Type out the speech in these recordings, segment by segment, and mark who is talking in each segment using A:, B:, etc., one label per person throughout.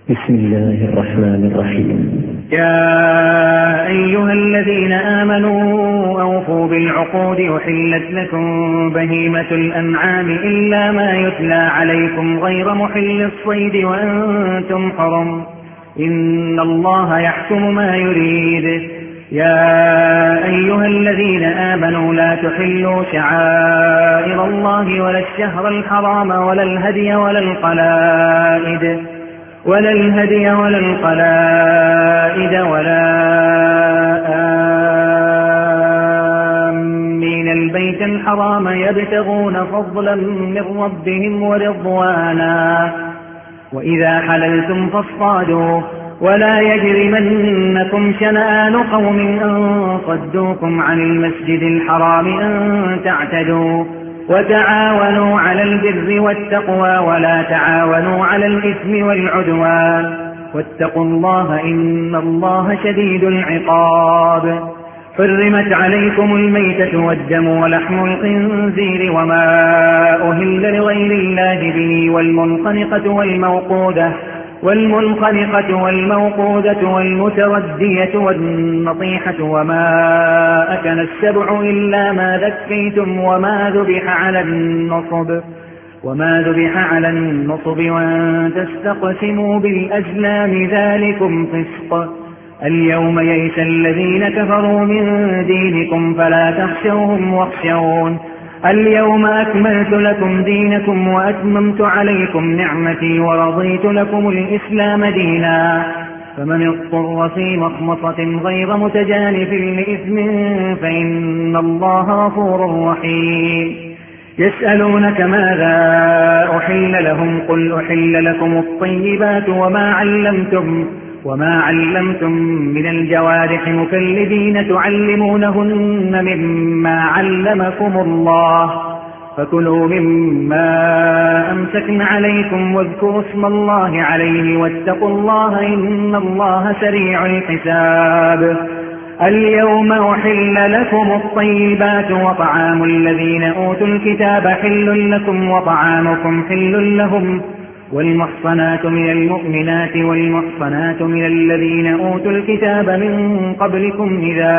A: بسم الله الرحمن الرحيم.
B: يا أيها الذين آمنوا أوفوا بالعقود أحلت لكم بهيمة الأنعام إلا ما يتلى عليكم غير محل الصيد وأنتم حرم إن الله يحكم ما يريد. يا أيها الذين آمنوا لا تحلوا شعائر الله ولا الشهر الحرام ولا الهدي ولا القلائد ولا آمين البيت الحرام يبتغون فضلا من ربهم ورضوانا وإذا حللتم فاصطادوا ولا يجرمنكم شنآن قوم أن صدوكم عن المسجد الحرام أن تعتدوا وتعاونوا على البر والتقوى ولا تعاونوا على الإثم والعدوان واتقوا الله إن الله شديد العقاب. حرمت عليكم الميتة والدم ولحم الخنزير وما أهل لغير الله به والمنخنقة والموقودة والمتردية والنطيحة وما أكل السبع إلا ما ذكيتم وما ذبح على النصب وأن تستقسموا بالأزلام ذلكم فسق. اليوم يئس الذين كفروا من دينكم فلا تخشوهم واخشون. اليوم أكملت لكم دينكم وأتممت عليكم نعمتي ورضيت لكم الإسلام دينا. فمن اضطر في مخمصة غير متجانف لإثم فإن الله غفور رحيم. يسألونك ماذا أحل لهم قل أحل لكم الطيبات وما علمتم من الجوارح مكلبين تعلمونهن مما علمكم الله فكلوا مما أمسكن عليكم واذكروا اسم الله عليه واتقوا الله إن الله سريع الحساب. اليوم أحل لكم الطيبات وطعام الذين أوتوا الكتاب حل لكم وطعامكم حل لهم والمحصنات من المؤمنات والمحصنات من الذين أوتوا الكتاب من قبلكم إذا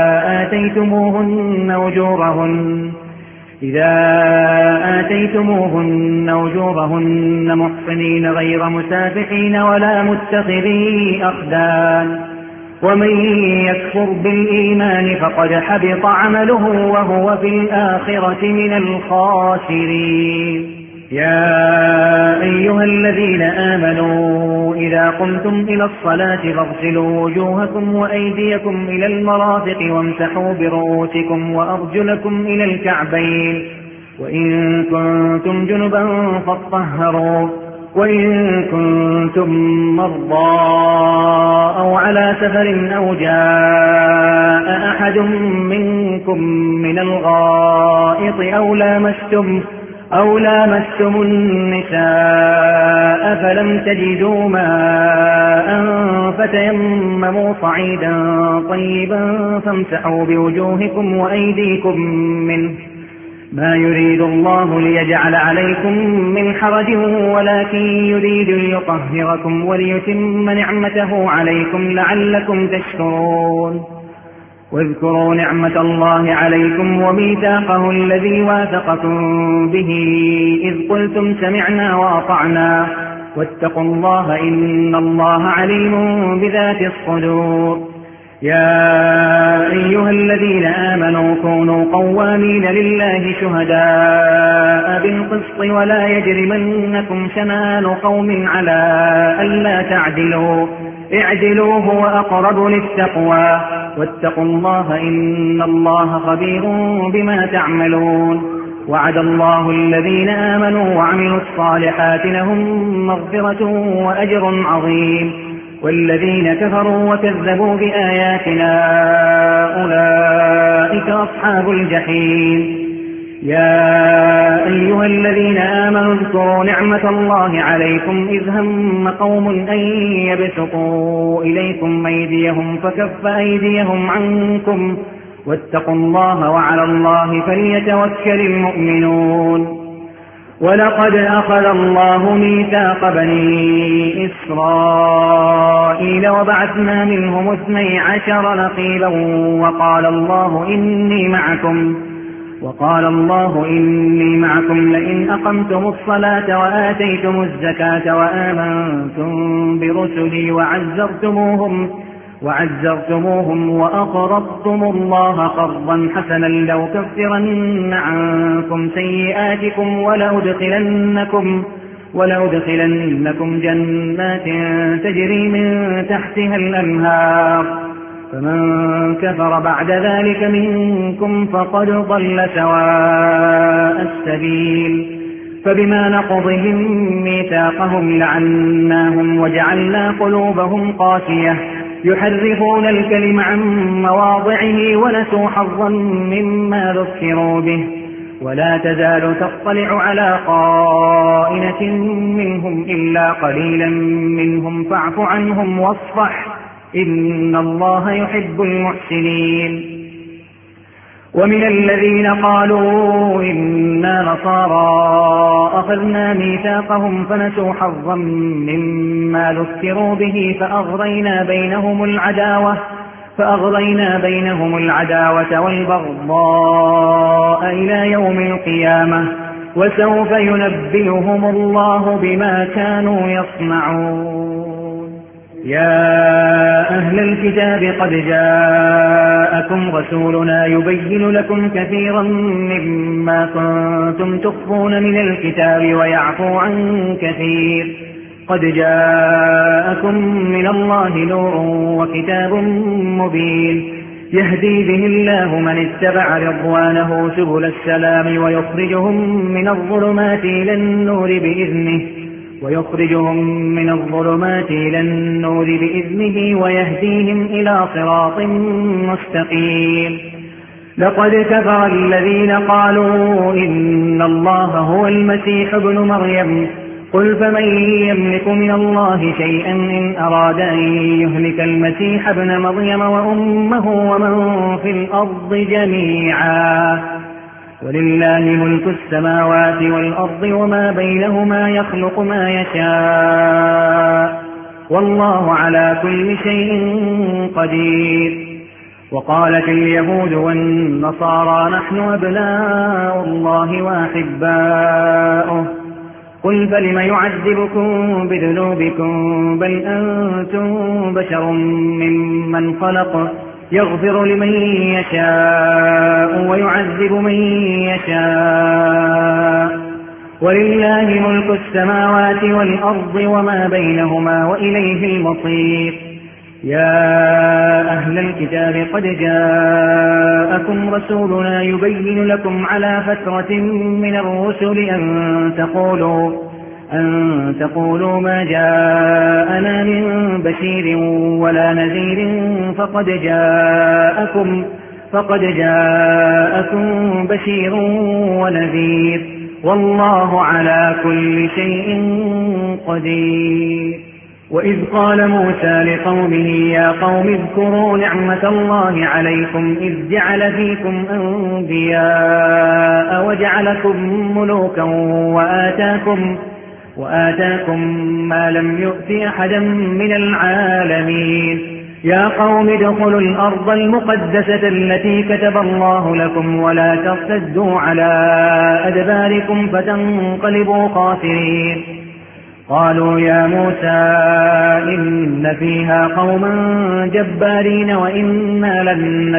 B: آتيتموهن أجورهن محصنين غير مسافحين ولا متخذي أخدان ومن يكفر بالإيمان فقد حبط عمله وهو في الآخرة من الخاسرين. يا أيها الذين آمنوا إذا قمتم إلى الصلاة فاغسلوا وجوهكم وأيديكم إلى المرافق وامسحوا برؤوسكم وأرجلكم إلى الكعبين وإن كنتم جنبا فاطهروا وإن كنتم مرضى أو على سفر أو جاء أحد منكم من الغائط أو لامستم النساء فلم تجدوا ماء فتيمموا صعيدا طيبا فامسحوا بوجوهكم وأيديكم منه ما يريد الله ليجعل عليكم من حرج ولكن يريد ليطهركم وليتم نعمته عليكم لعلكم تشكرون. واذكروا نعمة الله عليكم وميثاقه الذي واثقكم به إذ قلتم سمعنا وأطعنا واتقوا الله إن الله عليم بذات الصدور. يا أيها الذين آمنوا كونوا قوامين لله شهداء بالقسط ولا يجرمنكم شنآن قوم على ألا تعدلوا اعدلوا هو أقرب للتقوى واتقوا الله إن الله خبير بما تعملون. وعد الله الذين آمنوا وعملوا الصالحات لهم مغفرة وأجر عظيم والذين كفروا وكذبوا بآياتنا أولئك أصحاب الجحيم. يا أيها الذين آمنوا اذكروا نعمة الله عليكم إذ هم قوم أن يبسطوا إليكم أيديهم فكف أيديهم عنكم واتقوا الله وعلى الله فليتوكل المؤمنون. ولقد أخذ الله ميثاق بني إسرائيل وبعثنا منهم 12 نقيبا وقال الله إني معكم لئن أقمتم الصلاة وآتيتم الزكاة وآمنتم برسلي وعزرتموهم وأقرضتم الله قرضا حسنا لأكفرن عنكم سيئاتكم ولأدخلنكم جنات تجري من تحتها الأنهار فمن كفر بعد ذلك منكم فقد ضل سواء السبيل فبما نقضهم ميثاقهم لعناهم وجعلنا قلوبهم قاسية يحرفون الكلم عن مواضعه ونسوا حظا مما ذكروا به ولا تزال تطلع على خائنة منهم إلا قليلا منهم فاعف عنهم واصفح إن الله يحب المحسنين. ومن الذين قالوا إنا نصارى أخذنا ميثاقهم فنسوا حظا مما ذكروا به فأغرينا بينهم العداوة والبغضاء إلى يوم القيامة وسوف ينبئهم الله بما كانوا يصنعون. يا أهل الكتاب قد جاءكم رسولنا يبين لكم كثيرا مما كنتم تخفون من الكتاب ويعفو عن كثير قد جاءكم من الله نور وكتاب مبين يهدي به الله من اتبع رضوانه سبل السلام ويخرجهم من الظلمات إلى النور بإذنه ويهديهم إلى صراط مستقيم. لقد كفر الذين قالوا إن الله هو المسيح ابن مريم قل فمن يملك من الله شيئا إن أراد أن يهلك المسيح ابن مريم وأمه ومن في الأرض جميعا ولله ملك السماوات والأرض وما بينهما يخلق ما يشاء والله على كل شيء قدير. وقالت اليهود والنصارى نحن أبناء الله وأحباؤه قل فلم يعذبكم بذنوبكم بل أنتم بشر ممن خلق يغفر لمن يشاء ويعذب من يشاء ولله ملك السماوات والأرض وما بينهما وإليه المصير. يا أهل الكتاب قد جاءكم رسولنا يبين لكم على فترة من الرسل أن تقولوا ما جاءنا من بشير ولا نذير فقد جاءكم بشير ونذير والله على كل شيء قدير. وإذ قال موسى لقومه يا قوم اذكروا نعمة الله عليكم إذ جعل فيكم أنبياء وجعلكم ملوكا وآتاكم ما لم يؤت أحدا من العالمين. يا قوم ادخلوا الأرض المقدسة التي كتب الله لكم ولا ترتدوا على أدباركم فتنقلبوا خاسرين. قالوا يا موسى إن فيها قوما جبارين وإنا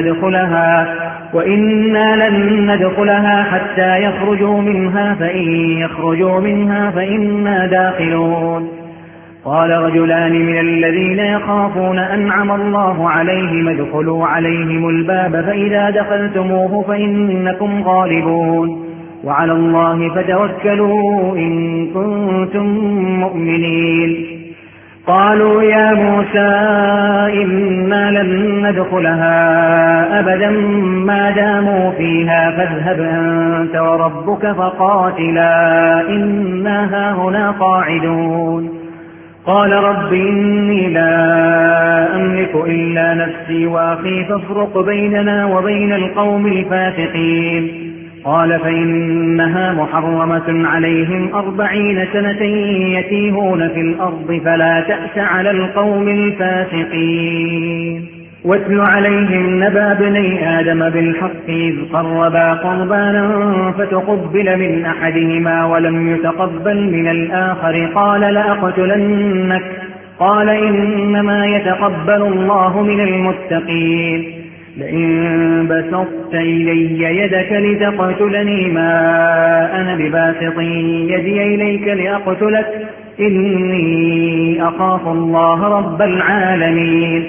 B: لن ندخلها حتى يخرجوا منها فإن يخرجوا منها فإنا داخلون. قال رجلان من الذين يخافون أنعم الله عليهم ادخلوا عليهم الباب فإذا دخلتموه فإنكم غالبون وعلى الله فتوكلوا إن كنتم مؤمنين. قالوا يا موسى إنا لن ندخلها أبدا ما داموا فيها فاذهب أنت وربك فقاتلا إنا هاهنا قاعدون. قال رب إني لا أملك إلا نفسي وأخي فافرق بيننا وبين القوم الفاسقين. قال فإنها محرمة عليهم 40 سنة يتيهون في الأرض فلا تأس على القوم الفاسقين. واتل عليهم نبأ ابني آدم بالحق إذ قربا قربانا فتقبل من أحدهما ولم يتقبل من الآخر قال لأقتلنك قال إنما يتقبل الله من المتقين. لئن بسطت إلي يدك لتقتلني ما أنا بباسط يدي إليك لأقتلك إني أخاف الله رب العالمين.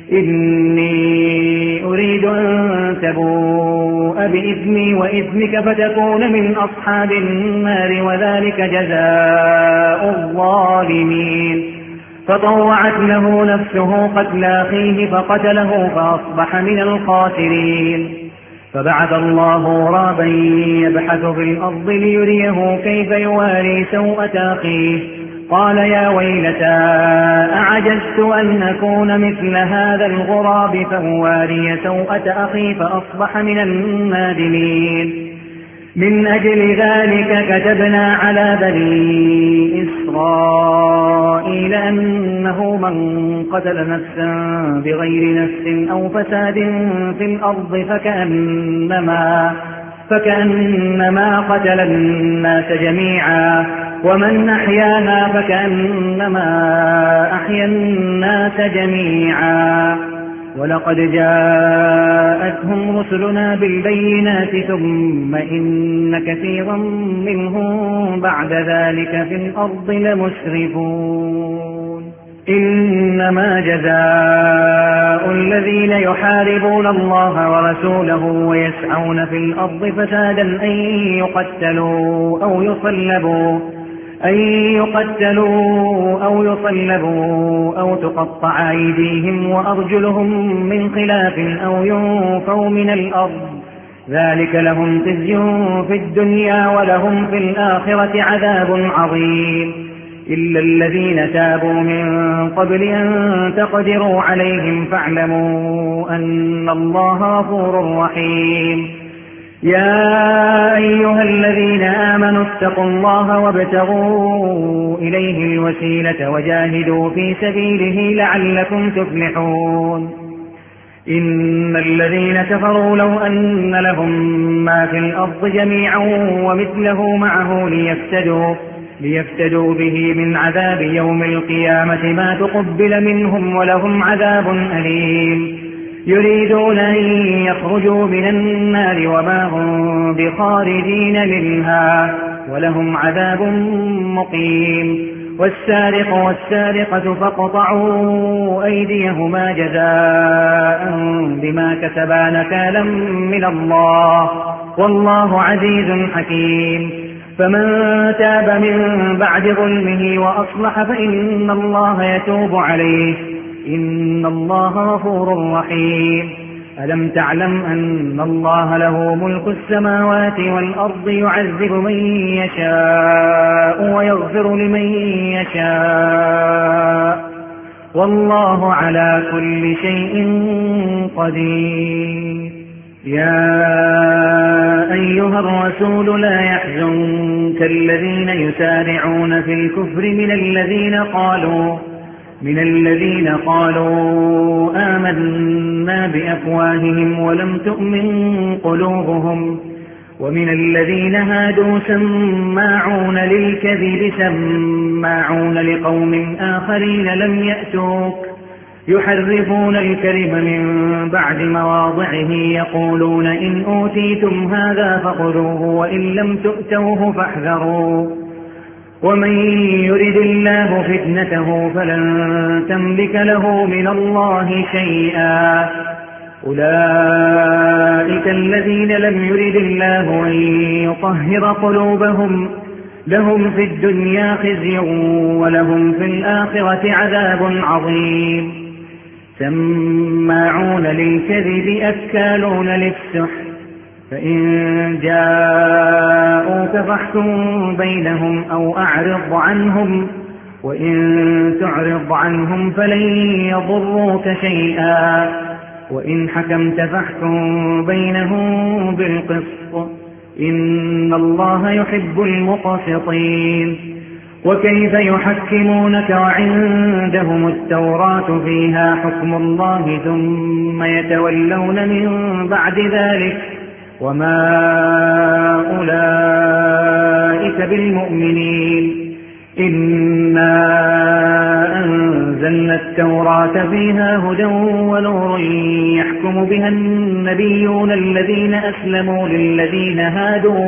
B: إني أريد أن تبوء بإثمي وإثمك فتكون من أصحاب النار وذلك جزاء الظالمين. فطوعت له نفسه قتل أخيه فقتله فأصبح من الخاسرين. فبعث الله غرابا يبحث في الأرض ليريه كيف يواري سوءة أخيه قال يا ويلتى أعجزت أن أكون مثل هذا الغراب فأواري سوءة أخي فأصبح من النادمين. من أجل ذلك كتبنا على بني إسرائيل أنه من قتل نفسا بغير نفس أو فساد في الأرض فكأنما قتل الناس جميعا ومن أحياها فكأنما أحيا الناس جميعا. ولقد جاءتهم رسلنا بالبينات ثم إن كثيرا منهم بعد ذلك في الأرض لمسرفون. إنما جزاء الذين يحاربون الله ورسوله ويسعون في الأرض فسادا أن يقتلوا أو يصلبوا أو تقطع أيديهم وأرجلهم من خلاف أو ينفوا من الأرض ذلك لهم خزي في الدنيا ولهم في الآخرة عذاب عظيم. إلا الذين تابوا من قبل أن تقدروا عليهم فاعلموا أن الله غفور رحيم. يا أيها الذين آمنوا اتقوا الله وابتغوا إليه الوسيلة وجاهدوا في سبيله لعلكم تفلحون. إن الذين كفروا لو أن لهم ما في الأرض جميعا ومثله معه ليفتدوا به من عذاب يوم القيامة ما تقبل منهم ولهم عذاب أليم. يريدون أن يخرجوا من النار وما هم بخارجين منها ولهم عذاب مقيم. والسارق والسارقة فاقطعوا أيديهما جزاء بما كسبا نكالا من الله والله عزيز حكيم. فمن تاب من بعد ظلمه وأصلح فإن الله يتوب عليه إن الله غفور رحيم. ألم تعلم أن الله له ملك السماوات والأرض يعذب من يشاء ويغفر لمن يشاء والله على كل شيء قدير. يا أيها الرسول لا يحزنك الذين يسارعون في الكفر من الذين قالوا آمنا بأفواههم ولم تؤمن قلوبهم ومن الذين هادوا سماعون للكذب سماعون لقوم آخرين لم يأتوك يحرفون الكلم من بعد مواضعه يقولون إن أوتيتم هذا فخذوه وإن لم تؤتوه فاحذروا ومن يرد الله فتنته فلن تملك له من الله شيئا. أولئك الذين لم يرد الله أن يطهر قلوبهم لهم في الدنيا خزي ولهم في الآخرة عذاب عظيم. سماعون للكذب أكالون للسحت فإن جاءوك فاحكم بينهم أو أعرض عنهم وإن تعرض عنهم فلن يضروك شيئا وإن حكمت فاحكم بينهم بالقسط إن الله يحب المقسطين. وكيف يحكمونك وعندهم التوراة فيها حكم الله ثم يتولون من بعد ذلك وما أولئك بالمؤمنين. إنا أنزلنا التوراة فيها هدى ونور يحكم بها النبيون الذين أسلموا للذين هادوا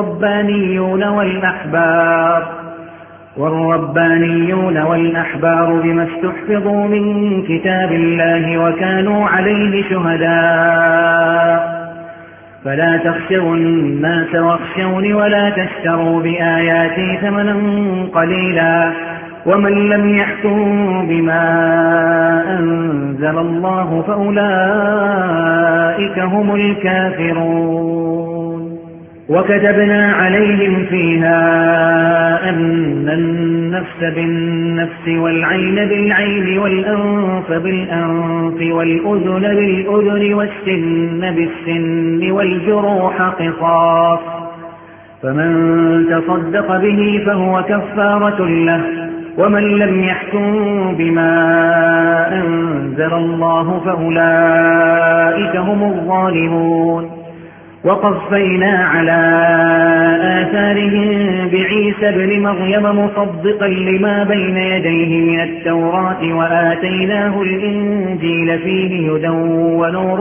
B: والربانيون والأحبار بما استحفظوا من كتاب الله وكانوا عليه شهداء. فلا تخشوا الناس واخشوني ولا تشتروا بآياتي ثمنا قليلا ومن لم يحكم بما أنزل الله فأولئك هم الكافرون. وكتبنا عليهم فيها أن النفس بالنفس والعين بالعين والأنف بالأنف والأذن بالأذن والسن بالسن والجروح قصاص، فمن تصدق به فهو كفارة له، ومن لم يحكم بما أنزل الله فأولئك هم الظالمون. وقفينا على آثارهم بعيسى ابن مريم مصدقا لما بين يديه من التوراة وآتيناه الإنجيل فيه هدى ونور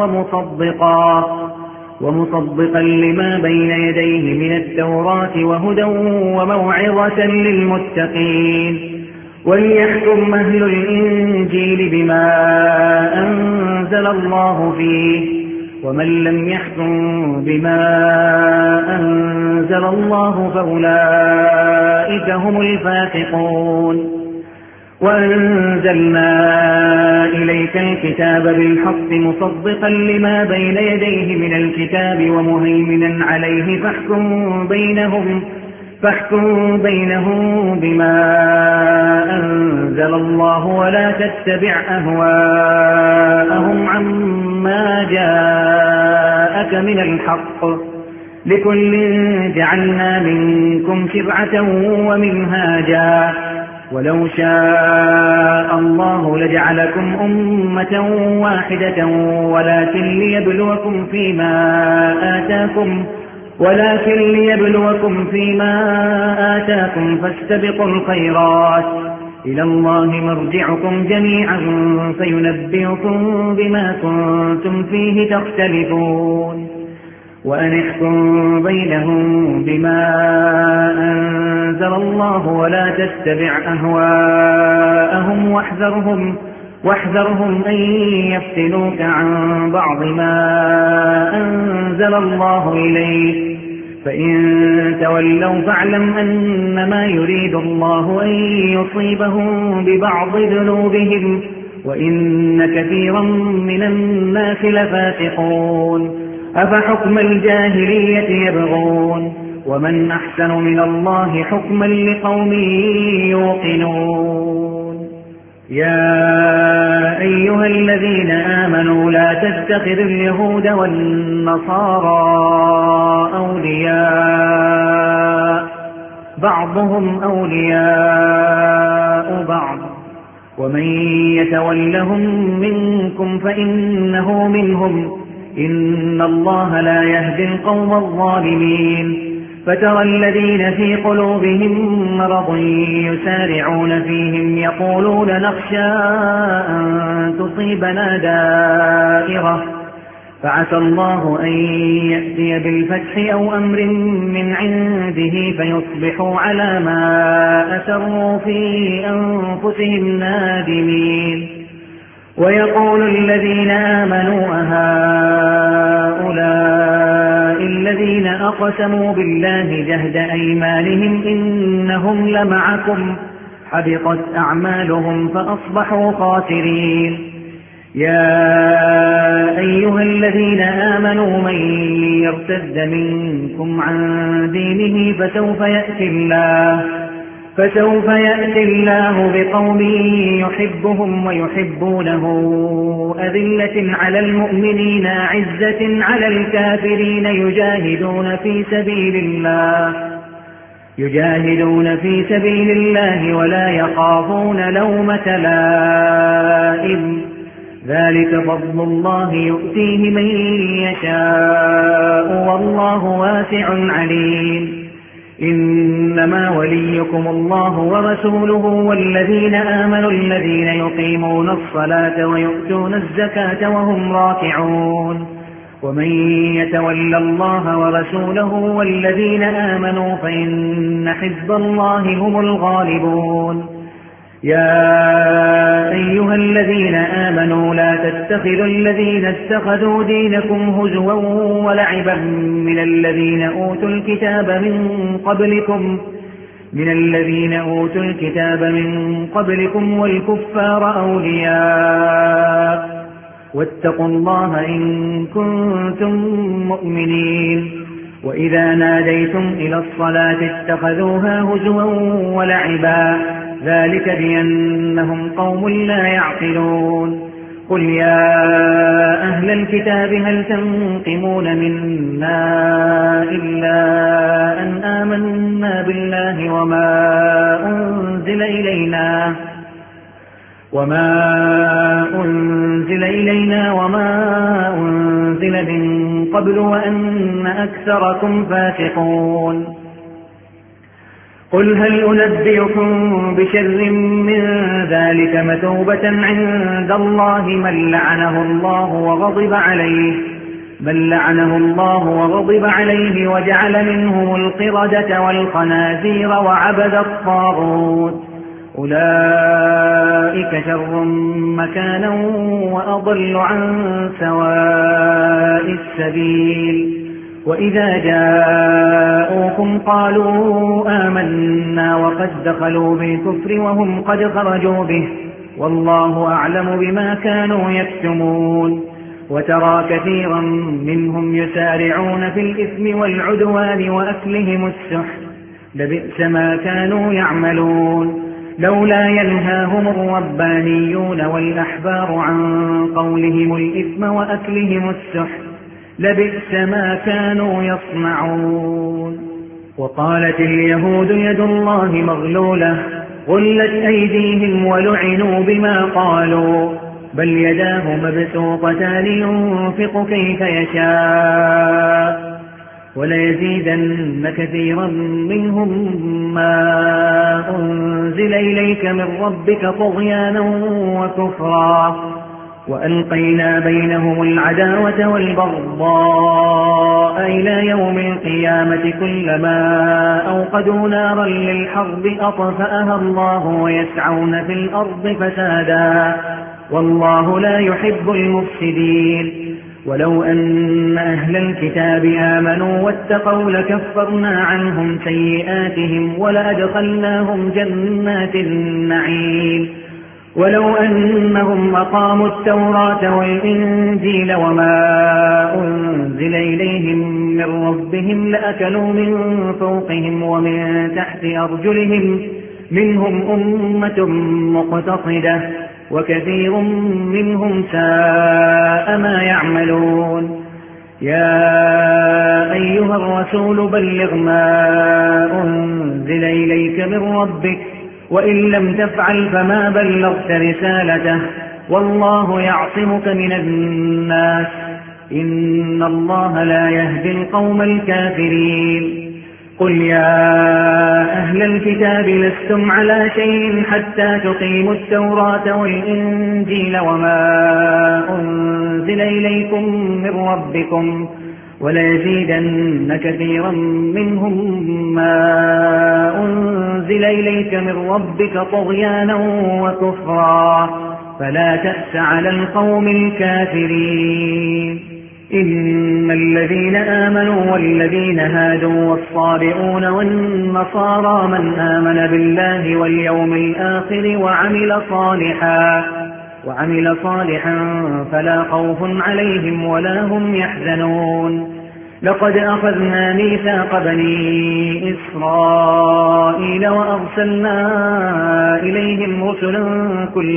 B: ومصدقا لما بين يديه من التوراة وهدى وموعظة للمتقين. وليحكم أهل الإنجيل بما أنزل الله فيه، ومن لم يحكم بما أنزل الله فأولئك هم الفاسقون. وأنزلنا إليك الكتاب بالحق مصدقا لما بين يديه من الكتاب ومهيمنا عليه فاحكم بينهم بما أنزل الله ولا تتبع أهواءهم عما جاءك من الحق، لكل جعلنا منكم شرعة ومنهاجا، ولو شاء الله لجعلكم أمة واحدة ولكن ليبلوكم فيما آتاكم فاستبقوا الخيرات، إلى الله مرجعكم جميعا فينبئكم بما كنتم فيه تختلفون. وأن احكم بينهم بما أنزل الله ولا تتبع أهواءهم واحذرهم أن يفتنوك عن بعض ما أنزل الله إليك، فإن تولوا فاعلم أنما يريد الله أن يصيبهم ببعض ذنوبهم وإن كثيرا من الناس لفاسقون. أفحكم الجاهلية يبغون ومن أحسن من الله حكما لقوم يوقنون. يا أيها الذين آمنوا لا تتخذوا اليهود والنصارى أولياء بعضهم أولياء بعض ومن يتولهم منكم فإنه منهم، إن الله لا يهدي القوم الظالمين. فترى الذين في قلوبهم مرض يسارعون فيهم يقولون نخشى أن تصيبنا دائرة، فعسى الله أن يأتي بالفتح أو أمر من عنده فيصبحوا على ما أسروا في أنفسهم نادمين. ويقول الذين آمنوا أهؤلاء الذين أقسموا بالله جهد أيمانهم إنهم لمعكم حبطت أعمالهم فأصبحوا خاسرين. يا أيها الذين آمنوا من يرتد منكم عن دينه فسوف يأتي الله بقوم يحبهم ويحبونه أذلة على المؤمنين عزة على الكافرين يجاهدون في سبيل الله ولا يخافون لومة لائم ذلك فضل الله يؤتيه من يشاء والله واسع عليم إنما وليكم الله ورسوله والذين آمنوا الذين يقيمون الصلاة ويؤتون الزكاة وهم راكعون ومن يتول الله ورسوله والذين آمنوا فإن حزب الله هم الغالبون يا أيها الذين آمنوا لا تتخذوا الذين اتخذوا دينكم هزوا ولعبا من الذين أوتوا الكتاب من قبلكم والكفار أولياء واتقوا الله إن كنتم مؤمنين وإذا ناديتم إلى الصلاة اتخذوها هزوا ولعبا ذلك بأنهم قوم لا يعقلون قل يا أهل الكتاب هل تنقمون منا إلا أن آمنا بالله وما أنزل إلينا وما أنزل من قبل وأن أكثركم فاسقون قل هل أنبئكم بشر من ذلك مثوبة عند الله من لعنه الله وغضب عليه وجعل منهم القردة والخنازير وعبد الطاغوت أولئك شر مكانا وأضل عن سواء السبيل وإذا جاءوكم قالوا آمنا وقد دخلوا بالكفر وهم قد خرجوا به والله أعلم بما كانوا يكتمون وترى كثيرا منهم يسارعون في الإثم والعدوان وأكلهم السحت لبئس ما كانوا يعملون لولا ينهاهم الربانيون والأحبار عن قولهم الإثم وأكلهم السحت لبئس ما كانوا يصنعون وقالت اليهود يد الله مغلولة غلت أيديهم ولعنوا بما قالوا بل يداه مبسوطتان ينفق كيف يشاء وليزيدن كثيرا منهم ما أنزل إليك من ربك طغيانا وكفرا وألقينا بينهم العداوة والبغضاء إلى يوم القيامة كلما أوقدوا نارا للحرب أطفأها الله ويسعون في الأرض فسادا والله لا يحب المفسدين ولو أن أهل الكتاب آمنوا واتقوا لكفرنا عنهم سيئاتهم ولأدخلناهم جنات النعيم ولو أنهم أقاموا التوراة والإنجيل وما أنزل إليهم من ربهم لأكلوا من فوقهم ومن تحت أرجلهم منهم أمة مقتصدة وكثير منهم ساء ما يعملون يا أيها الرسول بلغ ما أنزل إليك من ربك وإن لم تفعل فما بلغت رسالته والله يعصمك من الناس إن الله لا يهدي القوم الكافرين قل يا أهل الكتاب لستم على شيء حتى تقيموا التوراة والإنجيل وما أنزل إليكم من ربكم وليزيدن كثيرا منهم ما أنزل إليك من ربك طغيانا وكفرا فلا تأس على القوم الكافرين إن الذين آمنوا والذين هادوا والصابئون والنصارى من آمن بالله واليوم الآخر وعمل صالحا فلا خوف عليهم ولا هم يحزنون لقد أخذنا ميثاق بني إسرائيل وأرسلنا إليهم رسلا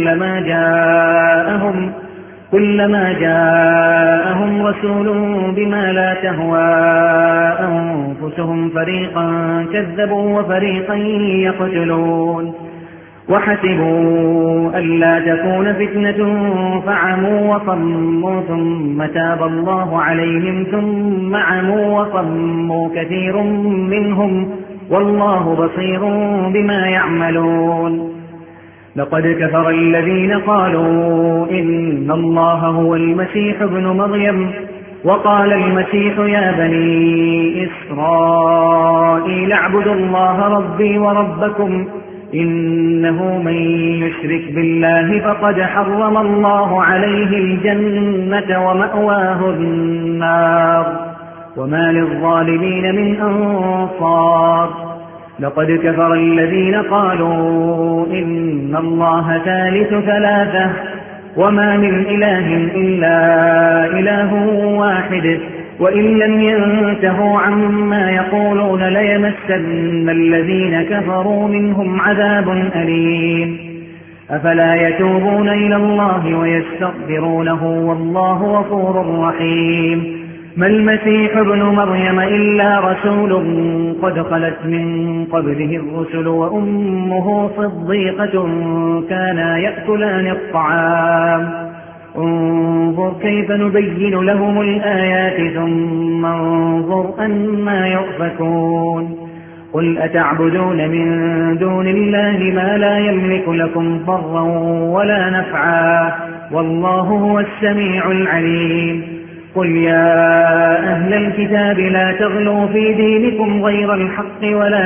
B: كلما جاءهم رسول بما لا تهوى أنفسهم فريقا كذبوا وفريقا يقتلون وحسبوا ألا تكون فتنة فعموا وصموا ثم تاب الله عليهم ثم عموا وصموا كثير منهم والله بصير بما يعملون. لقد كفر الذين قالوا إن الله هو المسيح ابن مريم وقال المسيح يا بني إسرائيل اعبدوا الله ربي وربكم إنه من يشرك بالله فقد حرم الله عليه الجنة ومأواه النار وما للظالمين من أنصار. لقد كفر الذين قالوا إن الله ثالث ثلاثة وما من إله إلا إله واحد وإن لم ينتهوا عما يقولون ليمسن الذين كفروا منهم عذاب أليم. أفلا يتوبون إلى الله ويستغفرونه والله غفور رحيم. ما المسيح ابن مريم إلا رسول قد خلت من قبله الرسل وأمه صديقة كانا يأكلان الطعام انظر كيف نبين لهم الآيات ثم انظر أنا يؤفكون. قل أتعبدون من دون الله ما لا يملك لكم ضرا ولا نفعا والله هو السميع العليم. قل يا أهل الكتاب لا تغلوا في دينكم غير الحق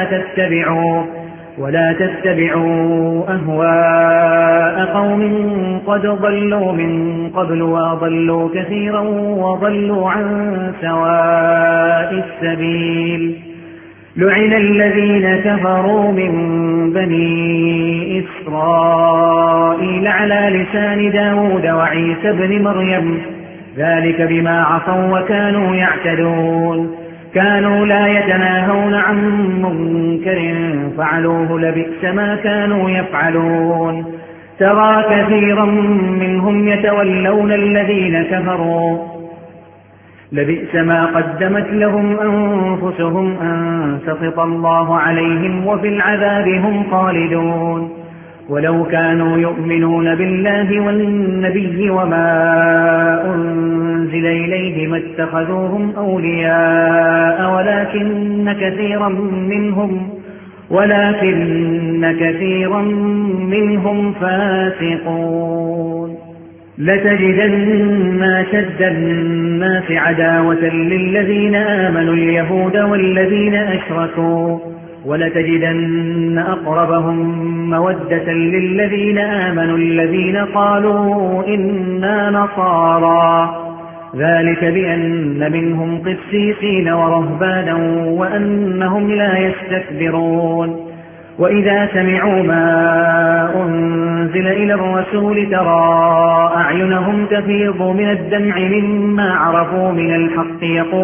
B: ولا تتبعوا أهواء قوم قد ضلوا من قبل وضلوا كثيرا وضلوا عن سواء السبيل. لعن الذين كفروا من بني إسرائيل على لسان داود وعيسى بن مريم ذلك بما عصوا وكانوا يعتدون. كانوا لا يتناهون عن منكر فعلوه لبئس ما كانوا يفعلون. ترى كثيرا منهم يتولون الذين كفروا لبئس ما قدمت لهم أنفسهم أن سخط الله عليهم وفي العذاب هم خالدون. ولو كانوا يؤمنون بالله والنبي وما أنزل إليه ما اتخذوهم أولياء ولكن كثيرا منهم فاسقون. لتجدن أشد الناس عداوة للذين آمنوا اليهود والذين أشركوا ولتجدن أقربهم مودة للذين آمنوا الذين قالوا إنا نصارى ذلك بأن منهم قسيسين ورهبانا وأنهم لا يستكبرون. وإذا سمعوا ما أنزل إلى الرسول ترى أعينهم تفيض من الدمع مما عرفوا من الحق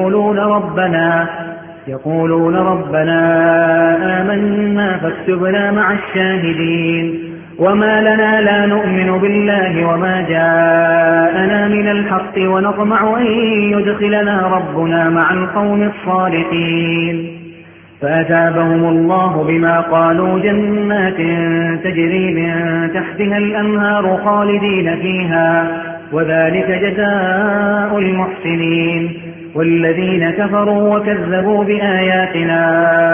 B: يقولون ربنا آمنا فاكتبنا مع الشاهدين. وما لنا لا نؤمن بالله وما جاءنا من الحق ونطمع أن يدخلنا ربنا مع القوم الصالحين. فأثابهم الله بما قالوا جنات تجري من تحتها الأنهار خالدين فيها وذلك جزاء المحسنين. والذين كفروا وكذبوا بآياتنا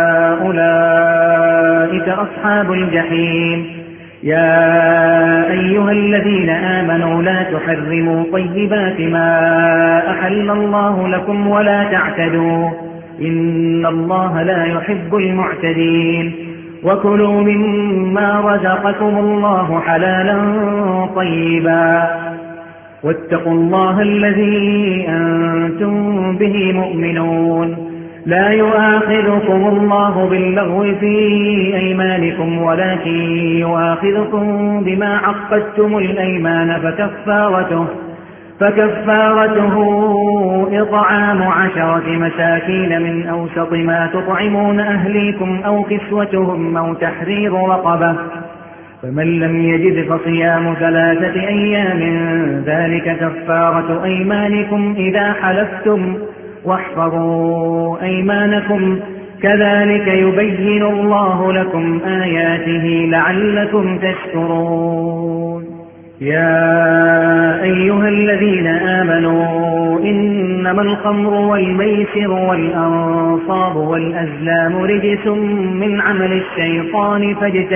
B: أولئك أصحاب الجحيم. يا أيها الذين آمنوا لا تحرموا طيبات ما أحل الله لكم ولا تعتدوا إن الله لا يحب المعتدين. وكلوا مما رزقكم الله حلالا طيبا واتقوا الله الذي أنتم به مؤمنون. لا يؤاخذكم الله باللغو في أيمانكم ولكن يؤاخذكم بما عقدتم الأيمان فكفارته إطعام 10 مساكين من أوسط ما تطعمون أهليكم أو كسوتهم أو تحرير رقبة، فمن لم يجد فصيام 3 أيام، ذلك كفارة أيمانكم إذا حلفتم، واحفظوا أيمانكم، كذلك يبين الله لكم آياته لعلكم تشكرون. يا أيها الذين آمنوا إنما الخمر والميسر والأنصاب والأزلام رجس من عمل الشيطان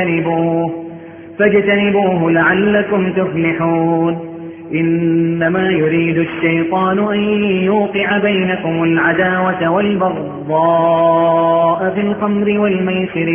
B: فاجتنبوه لعلكم تفلحون. إنما يريد الشيطان أن يوقع بينكم العداوة والبغضاء في الخمر والميسر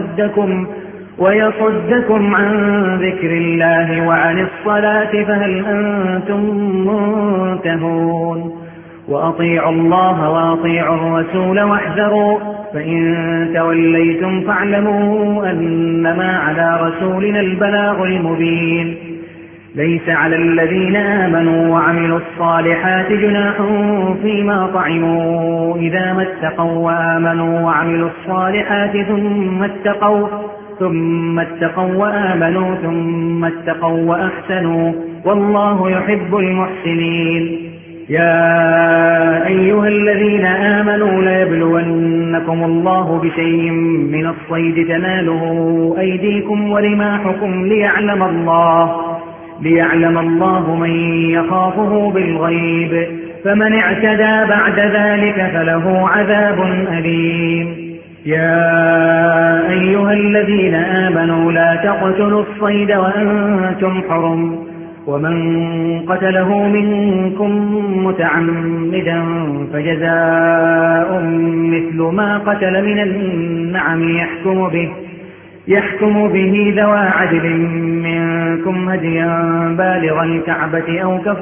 B: ويصدكم عن ذكر الله وعن الصلاة، فهل أنتم منتهون؟ وأطيعوا الله وأطيعوا الرسول واحذروا، فإن توليتم فاعلموا أنما على رسولنا البلاغ المبين. ليس على الذين آمنوا وعملوا الصالحات جناح فيما طعموا إذا ما اتقوا وآمنوا وعملوا الصالحات ثم اتقوا وآمنوا ثم اتقوا وأحسنوا، والله يحب المحسنين. يا أيها الذين آمنوا ليبلونكم الله بشيء من الصيد تناله أيديكم ورماحكم ليعلم الله من يخافه بالغيب، فمن اعتدى بعد ذلك فله عذاب أليم. يا أيها الذين آمنوا لا تقتلوا الصيد وأنتم حرم، ومن قتله منكم متعمدا فجزاء مثل ما قتل من النعم يحكم به ذوى عدل منكم هديا بالغ الكعبة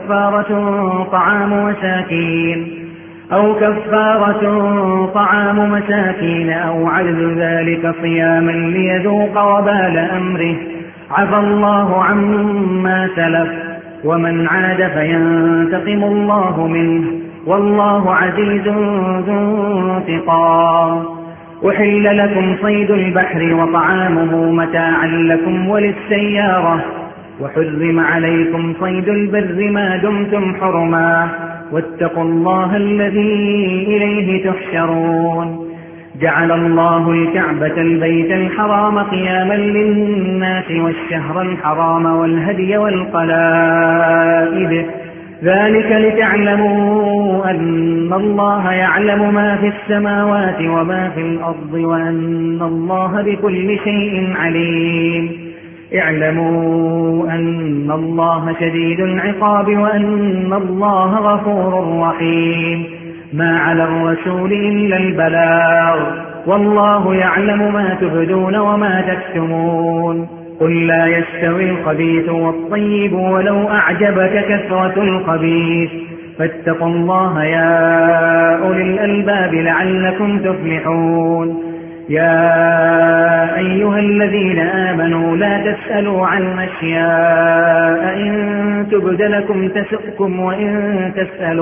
B: أو كفارة طعام مساكين أو عدل ذلك صياما ليذوق وبال أمره، عفى الله عما سلف، ومن عاد فينتقم الله منه، والله عزيز ذو انتقام. أحل لكم صيد البحر وطعامه متاعا لكم وللسيارة، وحرم عليكم صيد البر ما دمتم حرما، واتقوا الله الذي إليه تحشرون. جعل الله الكعبة البيت الحرام قياما للناس والشهر الحرام والهدي والقلائد، ذلك لتعلموا أن الله يعلم ما في السماوات وما في الأرض وأن الله بكل شيء عليم. اعلموا أن الله شديد العقاب وأن الله غفور رحيم. ما على الرسول إلا البلاغ، والله يعلم ما تبدون وما تكتمون. قل لا يستوي الخبيث والطيب ولو أعجبك كثرة الخبيث، فاتقوا الله يا أولي الألباب لعلكم تفلحون. يا أيها الذين آمنوا لا تسألوا عن أشياء إن تبد لكم تسؤكم، وإن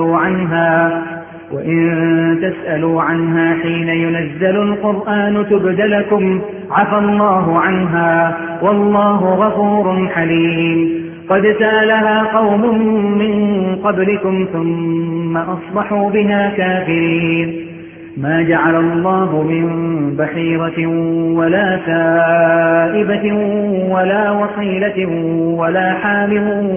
B: تسألوا عنها حين ينزل القرآن تبد لكم عفى الله عنها، والله غفور حليم. قد سألها قوم من قبلكم ثم أصبحوا بها كافرين. ما جعل الله من بحيرة ولا سائبة ولا وصيلة ولا حام،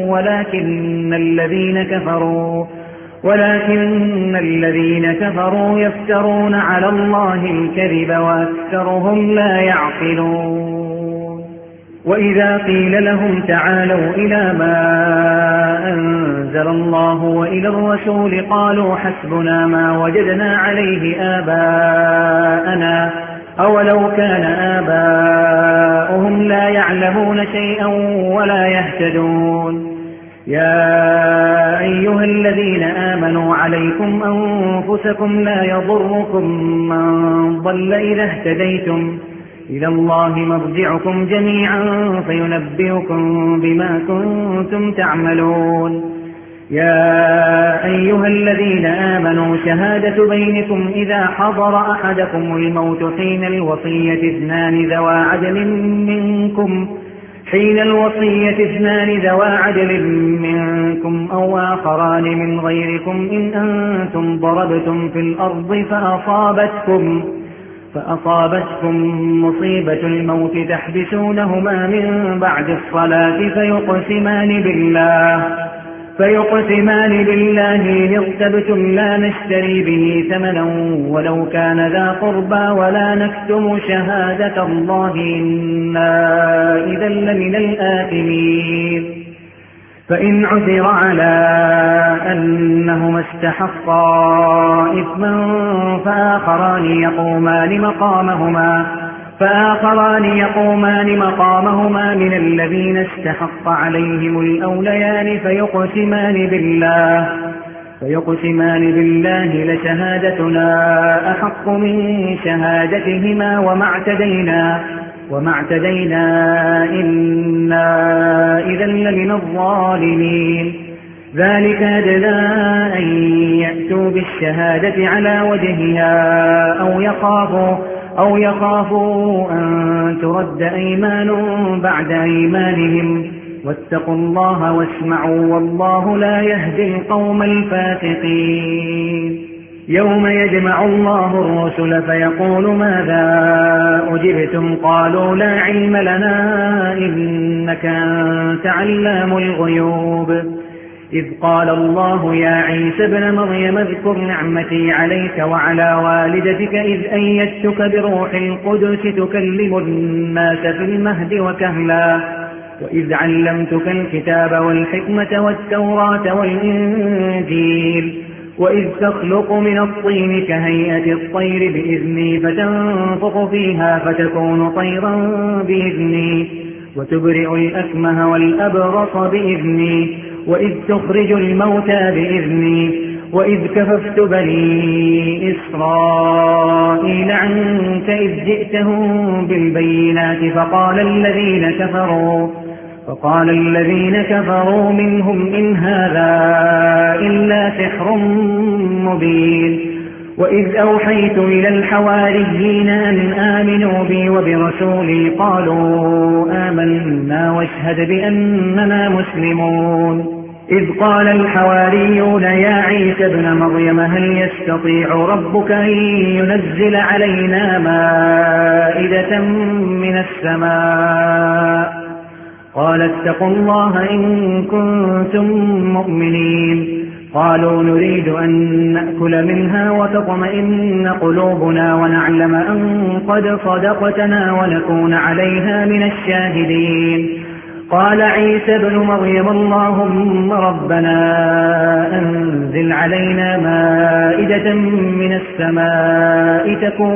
B: ولكن الذين كفروا يفترون على الله الكذب وأكثرهم لا يعقلون. وإذا قيل لهم تعالوا إلى ما أنزل الله وإلى الرسول قالوا حسبنا ما وجدنا عليه آباءنا، أولو كان آباؤهم لا يعلمون شيئا ولا يهتدون. يا أيها الذين آمنوا عليكم أنفسكم لا يضركم من ضل إذا اهتديتم، إلى الله مرجعكم جميعا فينبئكم بما كنتم تعملون. يا أيها الذين آمنوا شهادة بينكم إذا حضر أحدكم الموت حين الوصية اثنان ذوى عدل منكم أو آخران من غيركم إن أنتم ضربتم في الأرض فأصابتكم مصيبة الموت تحبسونهما من بعد الصلاة فيقسمان بالله إن ارتبتم لا نشتري به ثمنا ولو كان ذا قربى ولا نكتم شهادة الله إنا إذا لمن الآثمين. فإن عثر على أنهما استحقا إثما فآخران يقومان مقامهما من الذين استحق عليهم الأوليان فيقسمان بالله لشهادتنا أحق من شهادتهما وما اعتدينا إنا إذا لمن الظالمين. ذلك أدنى أن يأتوا بالشهادة على وجهها أو يخافوا أن ترد أيمان بعد أيمانهم واتقوا الله واسمعوا والله لا يهدي القوم الفاسقين. يوم يجمع الله الرسل فيقول ماذا أجبتم قالوا لا علم لنا إنك أنت علام الغيوب. إذ قال الله يا عيسى ابن مريم اذكر نعمتي عليك وعلى والدتك إذ أيدتك بروح القدس تكلم الناس في المهد وكهلا وإذ علمتك الكتاب والحكمة والتوراة والإنجيل وإذ تخلق من الطين كهيئة الطير بإذني فتنفخ فيها فتكون طيرا بإذني وتبرئ الأكمه والأبرص بإذني وإذ تخرج الموتى بإذني وإذ كففت بني إسرائيل عنك إذ جئتهم بالبينات فقال الذين كفروا منهم إن هذا إلا سحر مبين. وإذ أوحيت إلى الحواريين أن آمنوا بي وبرسولي قالوا آمنا واشهد بأننا مسلمون. إذ قال الحواريون يا عيسى ابن مريم هل يستطيع ربك أن ينزل علينا مائدة من السماء قال اتقوا الله إن كنتم مؤمنين. قالوا نريد أن نأكل منها وتطمئن قلوبنا ونعلم أن قد صدقتنا ونكون عليها من الشاهدين. قال عيسى ابن مريم اللهم ربنا أنزل علينا مائدة من السماء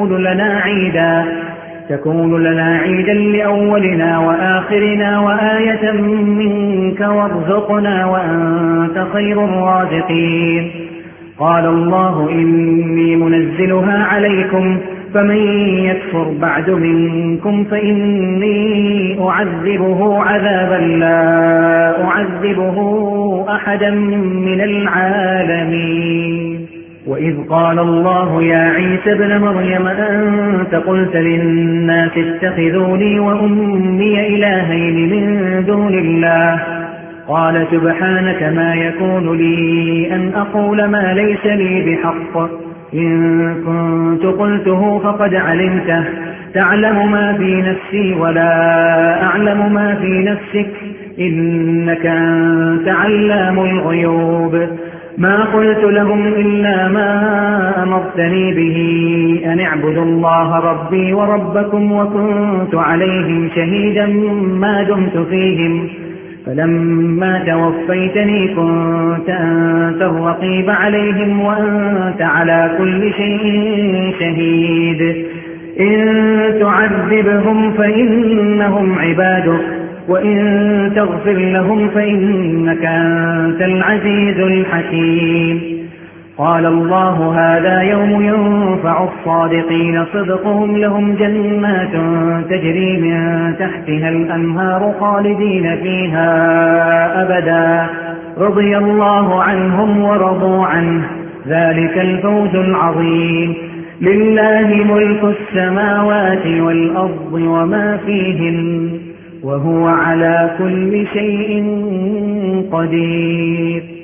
B: تكون لنا عيدا لأولنا وآخرنا وآية منك وارزقنا وأنت خير الرازقين. قال الله إني منزلها عليكم فمن يكفر بعد منكم فإني أعذبه عذابا لا أعذبه أحدا من العالمين. وإذ قال الله يا عيسى ابن مريم أنت قلت للناس اتخذوني وأمي إلهين من دون الله قال سبحانك ما يكون لي أن أقول ما ليس لي بحق إن كنت قلته فقد علمته تعلم ما في نفسي ولا أعلم ما في نفسك إنك أنت علام الغيوب. ما قلت لهم إلا ما أمرتني به أن اعبدوا الله ربي وربكم وكنت عليهم شهيدا ما دمت فيهم فلما توفيتني كنت أنت الرقيب عليهم وأنت على كل شيء شهيد. إن تعذبهم فإنهم عبادك وإن تغفر لهم فإنك أنت العزيز الحكيم. قال الله هذا يوم ينفع الصادقين صدقهم لهم جنات تجري من تحتها الأنهار خالدين فيها أبدا رضي الله عنهم ورضوا عنه، ذلك الفوز العظيم. لله ملك السماوات والأرض وما فيهن، وهو على كل شيء قدير.